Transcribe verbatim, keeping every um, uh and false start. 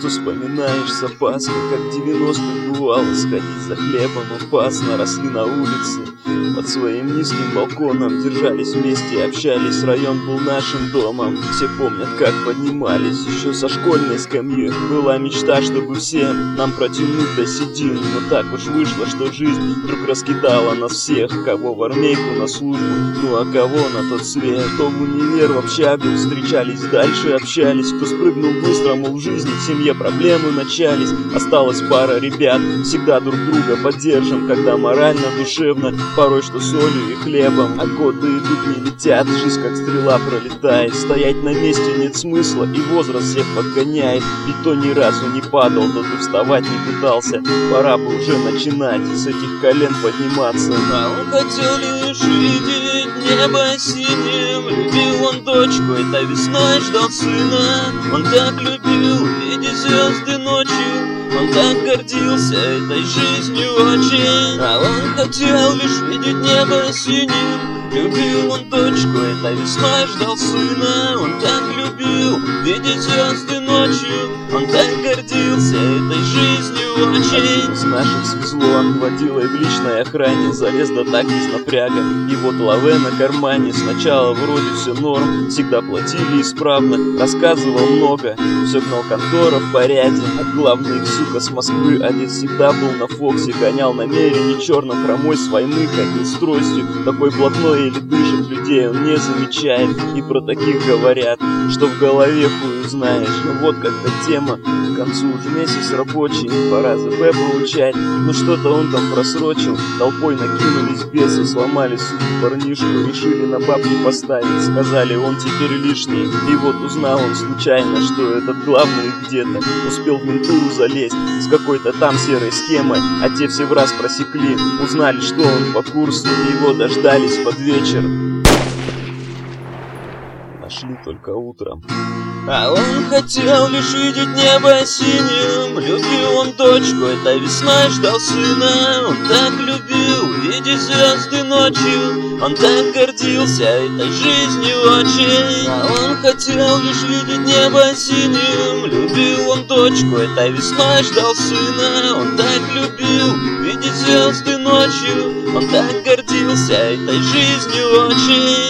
вспоминаешь с опаской, как в девяностых бывало сходить за хлебом опасно. Росли на улице под своим низким балконом, держались вместе, общались, район был нашим домом. Все помнят, как поднимались еще со школьной скамьи. Была мечта, чтобы всем нам протянуть до седин, но так уж вышло, что жизнь вдруг раскидала нас всех. Кого в армейку на службу, ну а кого на тот свет. Кто в универ, в общагу, встречались дальше, общались. Кто спрыгнул быстро, мол, в жизни в семье проблемы начались. Осталась пара ребят, всегда друг друга поддержим, когда морально, душевно, порой что солью и хлебом. А годы идут, не летят, жизнь как стрела пролетает. Стоять на месте нет смысла, и возраст всех подгоняет. Никто ни разу не падал, тот и вставать не пытался. Пора бы уже начинать с этих колен подниматься. А он хотел лишь видеть небо синим. Любил он дочку, это весной ждал сына. Он так любил видеть звезды ночью. Он так гордился этой жизнью очень. А он хотел лишь видеть небо синим. Любил он дочку, это весной ждал сына. Он так любил видеть звезды ночью. Он так гордился этой жизнью очень. С наших свезло, он водилой в личной охране. Залез да так без напряга. И вот лаве на кармане. Сначала вроде все норм, всегда платили исправно. Рассказывал много, все гнал контора в порядке. А главный, сука, с Москвы одет всегда был на Фоксе. Гонял намерение черным хромой с войны, ходил с тростью. Такой блатной или дышит, людей он не замечает. И про таких говорят, что в голове хуй узнаешь. Но вот как-то тема, к концу уж месяц рабочий, пора ЗП получать. Ну что-то он там просрочил, толпой накинулись бесы. Сломали, суку, парнишку, решили на бабки поставить. Сказали, он теперь лишний. И вот узнал он случайно, что этот главный где-то успел в ментуру залезть с какой-то там серой схемой. А те все в раз просекли, узнали, что он по курсу. И его дождались под вечер. Нашли только утром. А он хотел лишь видеть небо синим. Любил он дочку, это весной ждал сына. Он так любил видеть звезды ночью. Он так гордился этой жизнью очень. А он хотел лишь видеть небо синим. Любил он дочку, это весной ждал сына. Он так любил видеть звезды ночью. Он так гордился этой жизнью очень.